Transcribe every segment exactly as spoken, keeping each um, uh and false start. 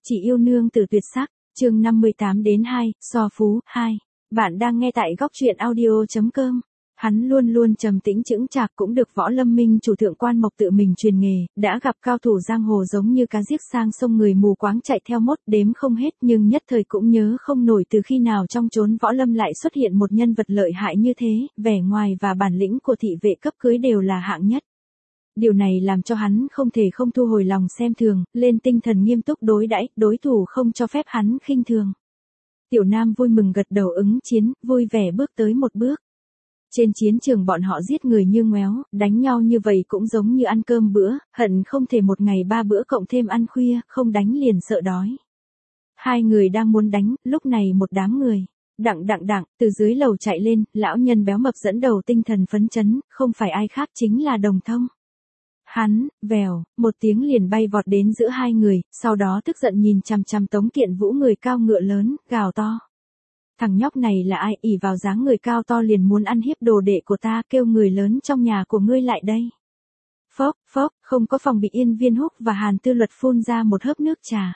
Chị yêu nương tử tuyệt sắc, chương năm mươi tám đến hai, so phú, hai. Bạn đang nghe tại góc truyện audio.com. Hắn luôn luôn trầm tĩnh chững chạc, cũng được Võ Lâm Minh chủ thượng quan Mộc tự mình truyền nghề, đã gặp cao thủ giang hồ giống như cá giết sang sông, người mù quáng chạy theo mốt đếm không hết, nhưng nhất thời cũng nhớ không nổi từ khi nào trong chốn võ lâm lại xuất hiện một nhân vật lợi hại như thế, vẻ ngoài và bản lĩnh của thị vệ cấp cưới đều là hạng nhất. Điều này làm cho hắn không thể không thu hồi lòng xem thường, lên tinh thần nghiêm túc đối đãi, đối thủ không cho phép hắn khinh thường. Tiểu Nam vui mừng gật đầu ứng chiến, vui vẻ bước tới một bước. Trên chiến trường bọn họ giết người như ngoéo, đánh nhau như vậy cũng giống như ăn cơm bữa, hận không thể một ngày ba bữa cộng thêm ăn khuya, không đánh liền sợ đói. Hai người đang muốn đánh, lúc này một đám người, đặng đặng đặng, từ dưới lầu chạy lên, lão nhân béo mập dẫn đầu tinh thần phấn chấn, không phải ai khác chính là Đồng Thông. Hắn, vèo, một tiếng liền bay vọt đến giữa hai người, sau đó tức giận nhìn chằm chằm Tống Kiện Vũ người cao ngựa lớn, gào to. Thằng nhóc này là ai, ỷ vào dáng người cao to liền muốn ăn hiếp đồ đệ của ta, kêu người lớn trong nhà của ngươi lại đây. Phốc, phốc, không có phòng bị, Yên Viên Húc và Hàn Tư Luật phun ra một hớp nước trà.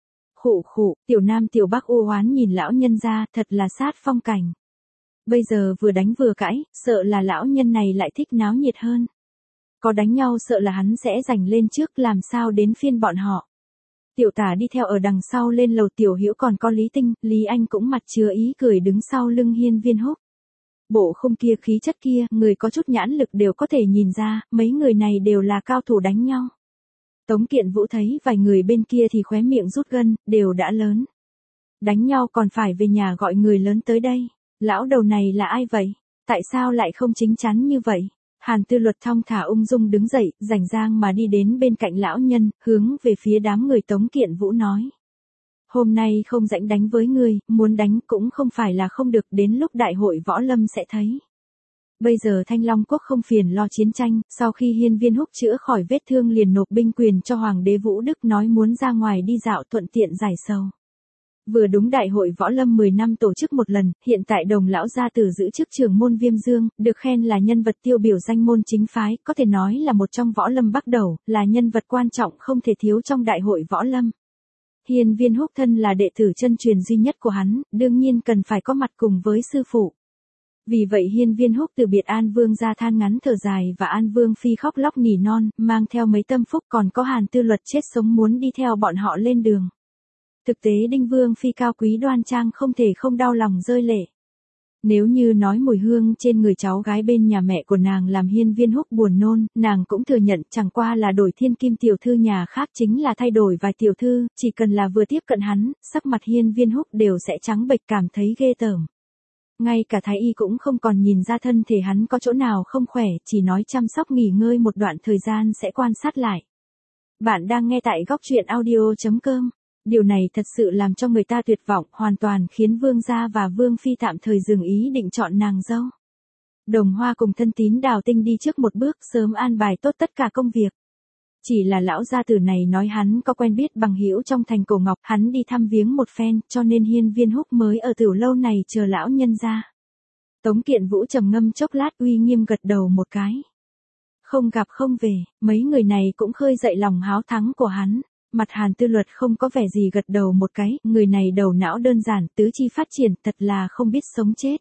Khụ khụ, Tiểu Nam Tiểu Bắc u oán nhìn lão nhân ra, thật là sát phong cảnh. Bây giờ vừa đánh vừa cãi, sợ là lão nhân này lại thích náo nhiệt hơn. Có đánh nhau sợ là hắn sẽ giành lên trước, làm sao đến phiên bọn họ. Tiểu Tả đi theo ở đằng sau lên lầu, Tiểu Hữu còn có Lý Tinh, Lý Anh cũng mặt chứa ý cười đứng sau lưng Hiên Viên Húc. Bộ không kia, khí chất kia, người có chút nhãn lực đều có thể nhìn ra, mấy người này đều là cao thủ đánh nhau. Tống Kiện Vũ thấy vài người bên kia thì khóe miệng rút gân, đều đã lớn. Đánh nhau còn phải về nhà gọi người lớn tới đây. Lão đầu này là ai vậy? Tại sao lại không chính chắn như vậy? Hàn Tư Luật thong thả ung dung đứng dậy, rảnh rang mà đi đến bên cạnh lão nhân, hướng về phía đám người Tống Kiện Vũ nói. Hôm nay không rảnh đánh với ngươi, muốn đánh cũng không phải là không được, đến lúc đại hội võ lâm sẽ thấy. Bây giờ Thanh Long Quốc không phiền lo chiến tranh, sau khi Hiên Viên Húc chữa khỏi vết thương liền nộp binh quyền cho Hoàng đế Vũ Đức, nói muốn ra ngoài đi dạo thuận tiện giải sầu. Vừa đúng đại hội võ lâm mười năm tổ chức một lần, hiện tại Đồng lão gia tử giữ chức trưởng môn Viêm Dương, được khen là nhân vật tiêu biểu danh môn chính phái, có thể nói là một trong võ lâm bắc đầu, là nhân vật quan trọng không thể thiếu trong đại hội võ lâm. Hiên Viên Húc thân là đệ tử chân truyền duy nhất của hắn, đương nhiên cần phải có mặt cùng với sư phụ. Vì vậy Hiên Viên Húc từ biệt An Vương ra than ngắn thở dài, và An Vương phi khóc lóc nỉ non, mang theo mấy tâm phúc, còn có Hàn Tư Luật chết sống muốn đi theo bọn họ lên đường. Thực tế Đinh Vương phi cao quý đoan trang không thể không đau lòng rơi lệ. Nếu như nói mùi hương trên người cháu gái bên nhà mẹ của nàng làm Hiên Viên Húc buồn nôn, nàng cũng thừa nhận chẳng qua là đổi thiên kim tiểu thư nhà khác, chính là thay đổi vài tiểu thư, chỉ cần là vừa tiếp cận hắn, sắc mặt Hiên Viên Húc đều sẽ trắng bệch, cảm thấy ghê tởm. Ngay cả thái y cũng không còn nhìn ra thân thể hắn có chỗ nào không khỏe, chỉ nói chăm sóc nghỉ ngơi một đoạn thời gian sẽ quan sát lại. Bạn đang nghe tại góc truyện audio.com. Điều này thật sự làm cho người ta tuyệt vọng, hoàn toàn khiến Vương gia và Vương phi tạm thời dừng ý định chọn nàng dâu. Đồng Hoa cùng thân tín Đào Tinh đi trước một bước, sớm an bài tốt tất cả công việc. Chỉ là lão gia tử này nói hắn có quen biết bằng hữu trong thành Cổ Ngọc, hắn đi thăm viếng một phen, cho nên Hiên Viên Húc mới ở Tửu lâu này chờ lão nhân ra. Tống Kiện Vũ trầm ngâm chốc lát, uy nghiêm gật đầu một cái. Không gặp không về, mấy người này cũng khơi dậy lòng háo thắng của hắn. Mặt Hàn Tư Luật không có vẻ gì, gật đầu một cái, người này đầu não đơn giản, tứ chi phát triển, thật là không biết sống chết.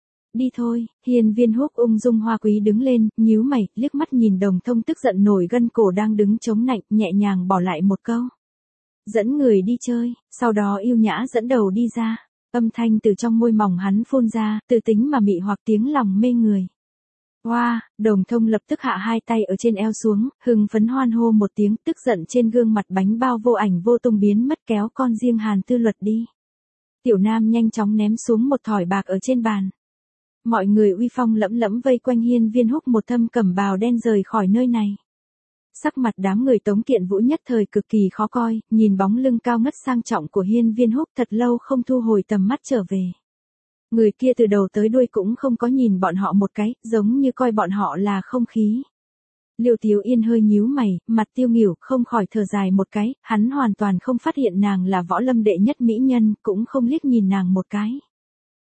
Đi thôi. Hiên Viên Húc ung dung hoa quý đứng lên, nhíu mày, liếc mắt nhìn Đồng Thông tức giận nổi gân cổ đang đứng chống nạnh, nhẹ nhàng bỏ lại một câu. Dẫn người đi chơi, sau đó yêu nhã dẫn đầu đi ra. Âm thanh từ trong môi mỏng hắn phun ra, từ tính mà mị hoặc tiếng lòng mê người. Hoa, wow, Đồng Thông lập tức hạ hai tay ở trên eo xuống, hưng phấn hoan hô một tiếng, tức giận trên gương mặt bánh bao vô ảnh vô tung biến mất, kéo con riêng Hàn Tư Luật đi. Tiểu Nam nhanh chóng ném xuống một thỏi bạc ở trên bàn. Mọi người uy phong lẫm lẫm vây quanh Hiên Viên Húc một thâm cẩm bào đen rời khỏi nơi này. Sắc mặt đám người Tống Kiện Vũ nhất thời cực kỳ khó coi, nhìn bóng lưng cao ngất sang trọng của Hiên Viên Húc thật lâu không thu hồi tầm mắt trở về. Người kia từ đầu tới đuôi cũng không có nhìn bọn họ một cái, giống như coi bọn họ là không khí. Liêu Tiếu Yên hơi nhíu mày, mặt tiêu nghỉu, không khỏi thở dài một cái, hắn hoàn toàn không phát hiện nàng là võ lâm đệ nhất mỹ nhân, cũng không liếc nhìn nàng một cái.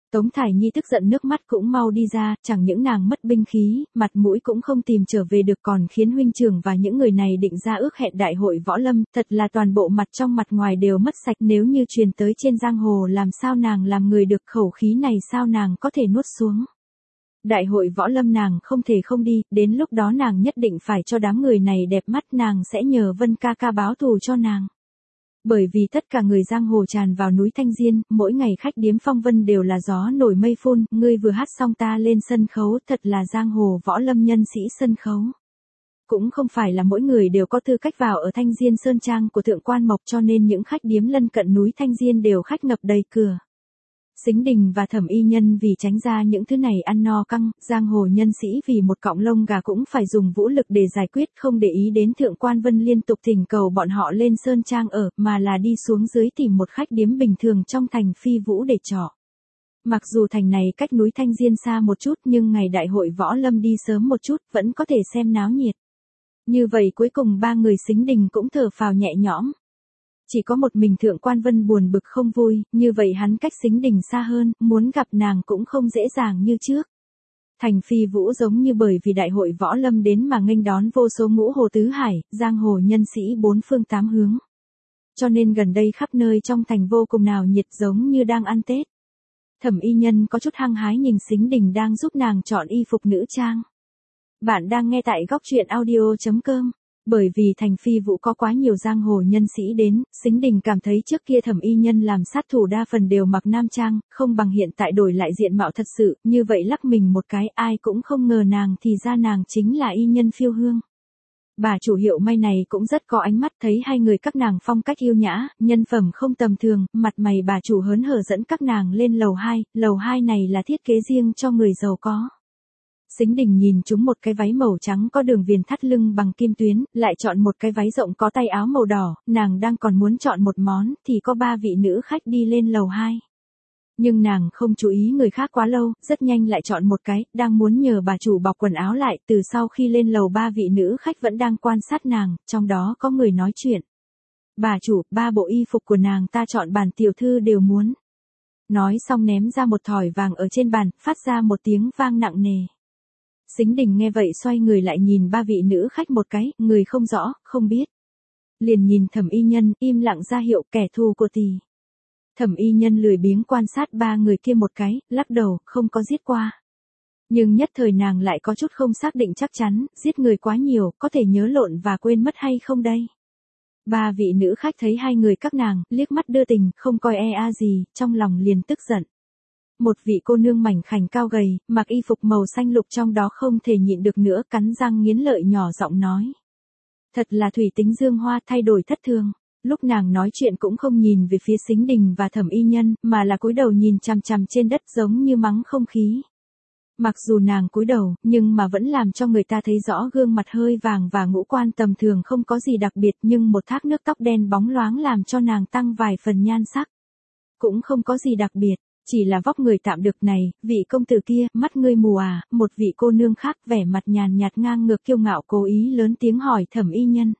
Tống Thải Nhi tức giận nước mắt cũng mau đi ra, chẳng những nàng mất binh khí, mặt mũi cũng không tìm trở về được còn khiến huynh trưởng và những người này định ra ước hẹn đại hội võ lâm, thật là toàn bộ mặt trong mặt ngoài đều mất sạch, nếu như truyền tới trên giang hồ làm sao nàng làm người được, khẩu khí này sao nàng có thể nuốt xuống. Đại hội võ lâm nàng không thể không đi, đến lúc đó nàng nhất định phải cho đám người này đẹp mắt, nàng sẽ nhờ Vân ca ca báo thù cho nàng. Bởi vì tất cả người giang hồ tràn vào núi Thanh Diên, mỗi ngày khách điếm phong vân đều là gió nổi mây phun, ngươi vừa hát xong ta lên sân khấu, thật là giang hồ võ lâm nhân sĩ sân khấu. Cũng không phải là mỗi người đều có tư cách vào ở Thanh Diên Sơn Trang của Thượng Quan Mộc, cho nên những khách điếm lân cận núi Thanh Diên đều khách ngập đầy cửa. Sính Đình và Thẩm Y Nhân vì tránh ra những thứ này ăn no căng, giang hồ nhân sĩ vì một cọng lông gà cũng phải dùng vũ lực để giải quyết, không để ý đến Thượng Quan Vân liên tục thỉnh cầu bọn họ lên Sơn Trang ở, mà là đi xuống dưới tìm một khách điếm bình thường trong thành Phi Vũ để trọ. Mặc dù thành này cách núi Thanh Diên xa một chút nhưng ngày đại hội võ lâm đi sớm một chút vẫn có thể xem náo nhiệt. Như vậy cuối cùng ba người Sính Đình cũng thở phào nhẹ nhõm. Chỉ có một mình Thượng Quan Vân buồn bực không vui, như vậy hắn cách Sính Đình xa hơn, muốn gặp nàng cũng không dễ dàng như trước. Thành Phi Vũ giống như bởi vì đại hội võ lâm đến mà nghênh đón vô số ngũ hồ tứ hải, giang hồ nhân sĩ bốn phương tám hướng. Cho nên gần đây khắp nơi trong thành vô cùng nào nhiệt giống như đang ăn Tết. Thẩm Y Nhân có chút hăng hái nhìn Sính Đình đang giúp nàng chọn y phục nữ trang. Bạn đang nghe tại góc truyện audio chấm com. Bởi vì thành Phi Vũ có quá nhiều giang hồ nhân sĩ đến, Sính Đình cảm thấy trước kia Thẩm Y Nhân làm sát thủ đa phần đều mặc nam trang, không bằng hiện tại đổi lại diện mạo thật sự, như vậy lắc mình một cái ai cũng không ngờ nàng thì ra nàng chính là Y Nhân Phiêu Hương. Bà chủ hiệu may này cũng rất có ánh mắt, thấy hai người các nàng phong cách yêu nhã, nhân phẩm không tầm thường, mặt mày bà chủ hớn hở dẫn các nàng lên lầu hai, lầu hai này là thiết kế riêng cho người giàu có. Sính Đình nhìn chúng một cái váy màu trắng có đường viền thắt lưng bằng kim tuyến, lại chọn một cái váy rộng có tay áo màu đỏ, nàng đang còn muốn chọn một món, thì có ba vị nữ khách đi lên lầu hai. Nhưng nàng không chú ý người khác quá lâu, rất nhanh lại chọn một cái, đang muốn nhờ bà chủ bọc quần áo lại, từ sau khi lên lầu ba vị nữ khách vẫn đang quan sát nàng, trong đó có người nói chuyện. Bà chủ, ba bộ y phục của nàng ta chọn bản tiểu thư đều muốn. Nói xong ném ra một thỏi vàng ở trên bàn, phát ra một tiếng vang nặng nề. Sính Đình nghe vậy xoay người lại nhìn ba vị nữ khách một cái, người không rõ, không biết. Liền nhìn Thẩm Y Nhân, im lặng ra hiệu kẻ thù của tỷ. Thẩm Y Nhân lười biếng quan sát ba người kia một cái, lắc đầu, không có giết qua. Nhưng nhất thời nàng lại có chút không xác định chắc chắn, giết người quá nhiều, có thể nhớ lộn và quên mất hay không đây. Ba vị nữ khách thấy hai người các nàng, liếc mắt đưa tình, không coi e a gì, trong lòng liền tức giận. Một vị cô nương mảnh khảnh cao gầy, mặc y phục màu xanh lục trong đó không thể nhịn được nữa, cắn răng nghiến lợi nhỏ giọng nói. Thật là thủy tính dương hoa thay đổi thất thường. Lúc nàng nói chuyện cũng không nhìn về phía Sính Đình và Thẩm Y Nhân, mà là cúi đầu nhìn chằm chằm trên đất giống như mắng không khí. Mặc dù nàng cúi đầu, nhưng mà vẫn làm cho người ta thấy rõ gương mặt hơi vàng và ngũ quan tầm thường không có gì đặc biệt, nhưng một thác nước tóc đen bóng loáng làm cho nàng tăng vài phần nhan sắc. Cũng không có gì đặc biệt. Chỉ là vóc người tạm được này, vị công tử kia, mắt ngươi mù à, một vị cô nương khác vẻ mặt nhàn nhạt ngang ngược kiêu ngạo cố ý lớn tiếng hỏi Thẩm Y Nhân.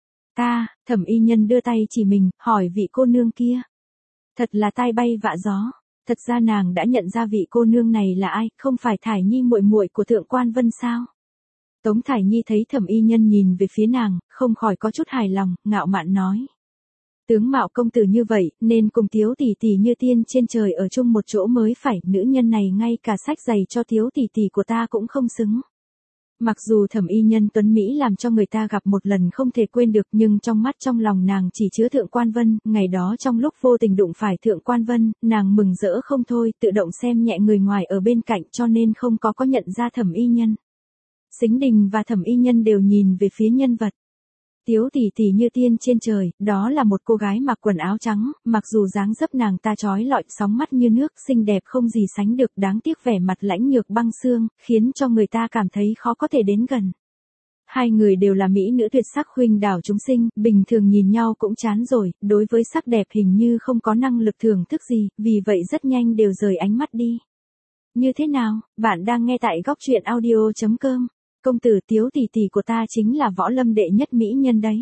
Ta, Thẩm Y Nhân đưa tay chỉ mình, hỏi vị cô nương kia. Thật là tai bay vạ gió, thật ra nàng đã nhận ra vị cô nương này là ai, không phải Thải Nhi muội muội của Thượng Quan Vân sao? Tống Thải Nhi thấy Thẩm Y Nhân nhìn về phía nàng, không khỏi có chút hài lòng, ngạo mạn nói. Tướng mạo công tử như vậy, nên cùng thiếu tỷ tỷ như tiên trên trời ở chung một chỗ mới phải, nữ nhân này ngay cả sách giày cho thiếu tỷ tỷ của ta cũng không xứng. Mặc dù Thẩm Y Nhân tuấn Mỹ làm cho người ta gặp một lần không thể quên được, nhưng trong mắt trong lòng nàng chỉ chứa Thượng Quan Vân, ngày đó trong lúc vô tình đụng phải Thượng Quan Vân, nàng mừng rỡ không thôi, tự động xem nhẹ người ngoài ở bên cạnh cho nên không có có nhận ra Thẩm Y Nhân. Sính Đình và Thẩm Y Nhân đều nhìn về phía nhân vật. Tiếu tỷ tỷ như tiên trên trời, đó là một cô gái mặc quần áo trắng, mặc dù dáng dấp nàng ta trói lọi, sóng mắt như nước, xinh đẹp không gì sánh được, đáng tiếc vẻ mặt lãnh nhược băng xương, khiến cho người ta cảm thấy khó có thể đến gần. Hai người đều là mỹ nữ tuyệt sắc khuynh đảo chúng sinh, bình thường nhìn nhau cũng chán rồi, đối với sắc đẹp hình như không có năng lực thưởng thức gì, vì vậy rất nhanh đều rời ánh mắt đi. Như thế nào, bạn đang nghe tại góc truyện audio chấm com. Công tử Tiếu tỷ tỷ của ta chính là võ lâm đệ nhất mỹ nhân đấy.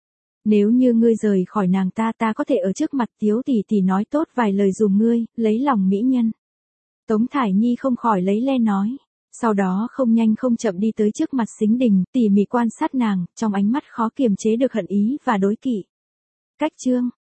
Nếu như ngươi rời khỏi nàng ta ta có thể ở trước mặt Tiếu tỷ tỷ nói tốt vài lời dùm ngươi, lấy lòng mỹ nhân. Tống Thải Nhi không khỏi lấy le nói. Sau đó không nhanh không chậm đi tới trước mặt Sính Đình, tỉ mỉ quan sát nàng, trong ánh mắt khó kiềm chế được hận ý và đối kỵ. Cách chương